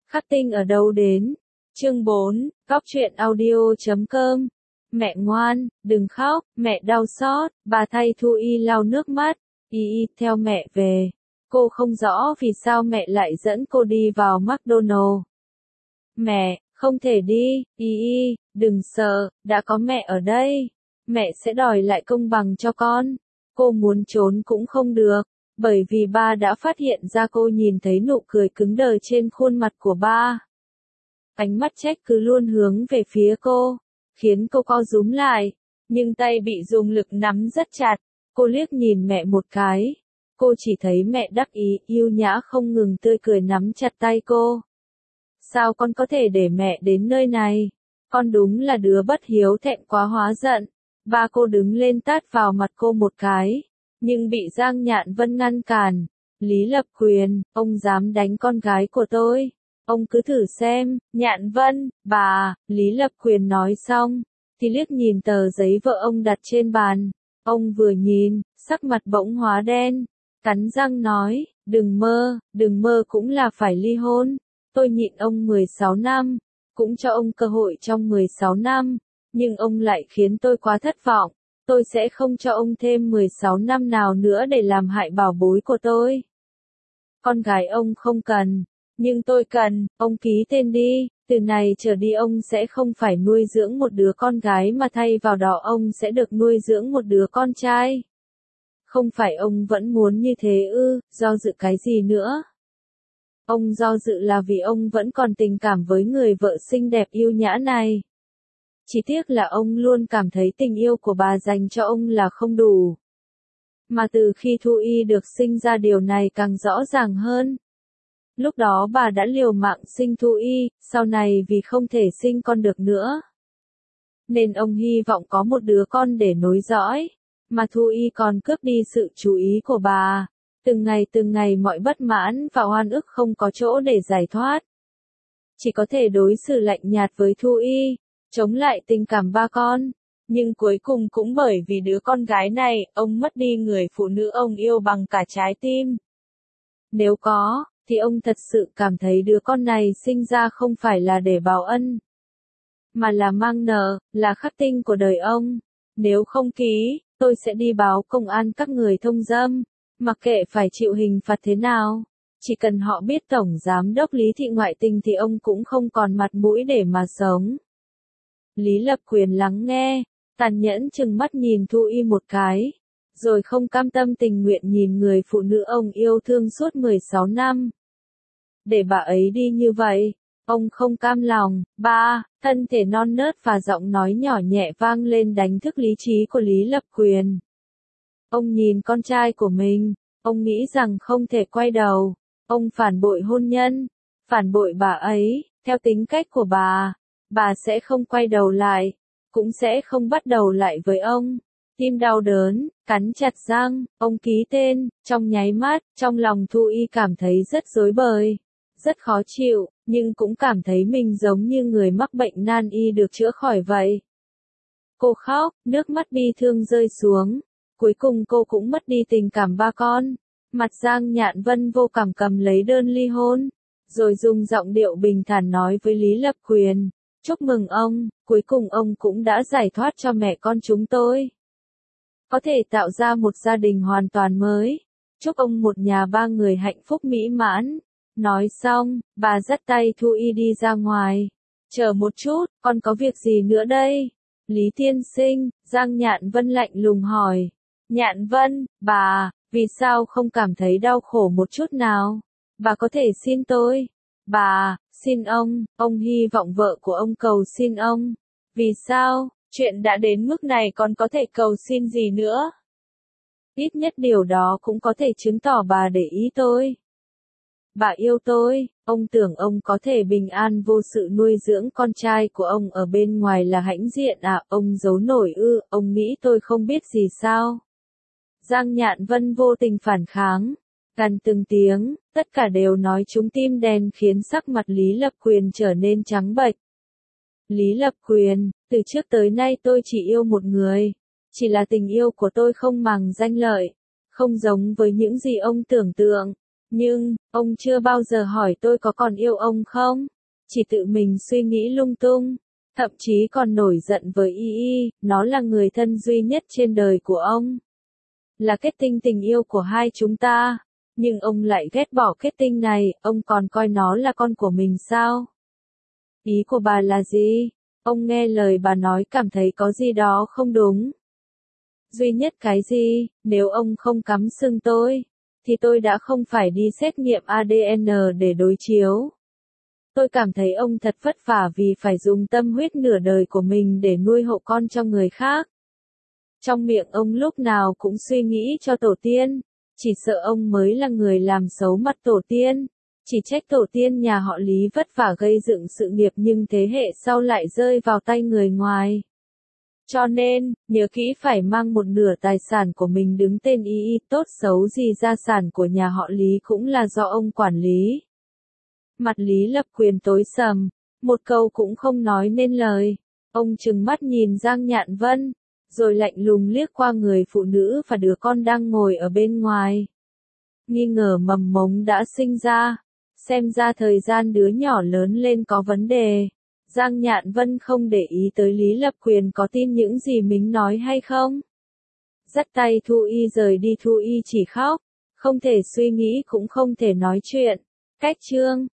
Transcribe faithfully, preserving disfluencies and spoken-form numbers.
Khắc Tinh ở đâu đến? Chương bốn, Góc truyện audio chấm com. Mẹ ngoan, đừng khóc, mẹ đau xót. Bà thay Thu Y lau nước mắt. Y Y theo mẹ về. Cô không rõ vì sao mẹ lại dẫn cô đi vào McDonald. Mẹ, không thể đi. Y Y, đừng sợ, đã có mẹ ở đây. Mẹ sẽ đòi lại công bằng cho con. Cô muốn trốn cũng không được, bởi vì ba đã phát hiện ra cô nhìn thấy nụ cười cứng đờ trên khuôn mặt của ba. Ánh mắt trách cứ luôn hướng về phía cô, khiến cô co rúm lại, nhưng tay bị dùng lực nắm rất chặt. Cô liếc nhìn mẹ một cái, cô chỉ thấy mẹ đắc ý, yêu nhã không ngừng tươi cười nắm chặt tay cô. Sao con có thể để mẹ đến nơi này? Con đúng là đứa bất hiếu thẹn quá hóa giận. Ba cô đứng lên tát vào mặt cô một cái, nhưng bị Giang Nhạn Vân ngăn cản. Lý Lập Quyền, ông dám đánh con gái của tôi. Ông cứ thử xem. Nhạn Vân, bà, Lý Lập Quyền nói xong, thì liếc nhìn tờ giấy vợ ông đặt trên bàn. Ông vừa nhìn, sắc mặt bỗng hóa đen, cắn răng nói, đừng mơ, đừng mơ cũng là phải ly hôn. Tôi nhịn ông mười sáu năm, cũng cho ông cơ hội trong mười sáu năm, nhưng ông lại khiến tôi quá thất vọng. Tôi sẽ không cho ông thêm mười sáu năm nào nữa để làm hại bảo bối của tôi. Con gái ông không cần, nhưng tôi cần. Ông ký tên đi, từ này trở đi ông sẽ không phải nuôi dưỡng một đứa con gái mà thay vào đó ông sẽ được nuôi dưỡng một đứa con trai. Không phải ông vẫn muốn như thế ư? Do dự cái gì nữa? Ông do dự là vì ông vẫn còn tình cảm với người vợ xinh đẹp yêu nhã này. Chỉ tiếc là ông luôn cảm thấy tình yêu của bà dành cho ông là không đủ. Mà từ khi Thu Y được sinh ra điều này càng rõ ràng hơn. Lúc đó bà đã liều mạng sinh Thu Y, sau này vì không thể sinh con được nữa, nên ông hy vọng có một đứa con để nối dõi, mà Thu Y còn cướp đi sự chú ý của bà. Từng ngày từng ngày mọi bất mãn và oan ức không có chỗ để giải thoát. Chỉ có thể đối xử lạnh nhạt với Thu Y, chống lại tình cảm ba con. Nhưng cuối cùng cũng bởi vì đứa con gái này, ông mất đi người phụ nữ ông yêu bằng cả trái tim. Nếu có, thì ông thật sự cảm thấy đứa con này sinh ra không phải là để báo ân, mà là mang nợ, là khắc tinh của đời ông. Nếu không ký, tôi sẽ đi báo công an các người thông dâm, mặc kệ phải chịu hình phạt thế nào. Chỉ cần họ biết Tổng Giám đốc Lý Thị ngoại tình thì ông cũng không còn mặt mũi để mà sống. Lý Lập Quyền lắng nghe, tàn nhẫn chừng mắt nhìn Thu Y một cái, rồi không cam tâm tình nguyện nhìn người phụ nữ ông yêu thương suốt mười sáu năm. Để bà ấy đi như vậy, ông không cam lòng. Ba, thân thể non nớt và giọng nói nhỏ nhẹ vang lên đánh thức lý trí của Lý Lập Quyền. Ông nhìn con trai của mình, ông nghĩ rằng không thể quay đầu. Ông phản bội hôn nhân, phản bội bà ấy. Theo tính cách của bà, bà sẽ không quay đầu lại, cũng sẽ không bắt đầu lại với ông. Tim đau đớn, cắn chặt răng, ông ký tên. Trong nháy mắt, trong lòng Thu Y cảm thấy rất rối bời, rất khó chịu, nhưng cũng cảm thấy mình giống như người mắc bệnh nan y được chữa khỏi vậy. Cô khóc, nước mắt bi thương rơi xuống. Cuối cùng cô cũng mất đi tình cảm ba con. Mặt Giang Nhạn Vân vô cảm cầm lấy đơn ly hôn, rồi dùng giọng điệu bình thản nói với Lý Lập Quyền, chúc mừng ông, cuối cùng ông cũng đã giải thoát cho mẹ con chúng tôi. Có thể tạo ra một gia đình hoàn toàn mới. Chúc ông một nhà ba người hạnh phúc mỹ mãn. Nói xong, bà dắt tay Thu Y đi ra ngoài. Chờ một chút, con có việc gì nữa đây? Lý tiên sinh, Giang Nhạn Vân lạnh lùng hỏi. Nhạn Vân, bà, vì sao không cảm thấy đau khổ một chút nào? Bà có thể xin tôi. Bà, xin ông, ông hy vọng vợ của ông cầu xin ông. Vì sao? Chuyện đã đến mức này còn có thể cầu xin gì nữa? Ít nhất điều đó cũng có thể chứng tỏ bà để ý tôi. Bà yêu tôi. Ông tưởng ông có thể bình an vô sự nuôi dưỡng con trai của ông ở bên ngoài là hãnh diện à? Ông giấu nổi ư? Ông nghĩ tôi không biết gì sao? Giang Nhạn Vân vô tình phản kháng, gằn từng tiếng, tất cả đều nói trúng tim đen khiến sắc mặt Lý Lập Quyền trở nên trắng bệch. Lý Lập Quyền, từ trước tới nay tôi chỉ yêu một người, chỉ là tình yêu của tôi không màng danh lợi, không giống với những gì ông tưởng tượng. Nhưng, ông chưa bao giờ hỏi tôi có còn yêu ông không? Chỉ tự mình suy nghĩ lung tung. Thậm chí còn nổi giận với Y Y, nó là người thân duy nhất trên đời của ông. Là kết tinh tình yêu của hai chúng ta. Nhưng ông lại ghét bỏ kết tinh này, ông còn coi nó là con của mình sao? Ý của bà là gì? Ông nghe lời bà nói cảm thấy có gì đó không đúng. Duy nhất cái gì, nếu ông không cắm sừng tôi, thì tôi đã không phải đi xét nghiệm a đê en để đối chiếu. Tôi cảm thấy ông thật vất vả vì phải dùng tâm huyết nửa đời của mình để nuôi hậu con cho người khác. Trong miệng ông lúc nào cũng suy nghĩ cho tổ tiên, chỉ sợ ông mới là người làm xấu mặt tổ tiên, chỉ trách tổ tiên nhà họ Lý vất vả gây dựng sự nghiệp nhưng thế hệ sau lại rơi vào tay người ngoài. Cho nên, nhớ kỹ phải mang một nửa tài sản của mình đứng tên Y Y, tốt xấu gì gia sản của nhà họ Lý cũng là do ông quản lý. Mặt Lý Lập Quyền tối sầm, một câu cũng không nói nên lời. Ông trừng mắt nhìn Giang Nhạn Vân, rồi lạnh lùng liếc qua người phụ nữ và đứa con đang ngồi ở bên ngoài. Nghi ngờ mầm mống đã sinh ra, xem ra thời gian đứa nhỏ lớn lên có vấn đề. Giang Nhạn Vân không để ý tới Lý Lập Quyền có tin những gì mình nói hay không. Dắt tay Thu Y rời đi. Thu Y chỉ khóc, không thể suy nghĩ cũng không thể nói chuyện. Cách chương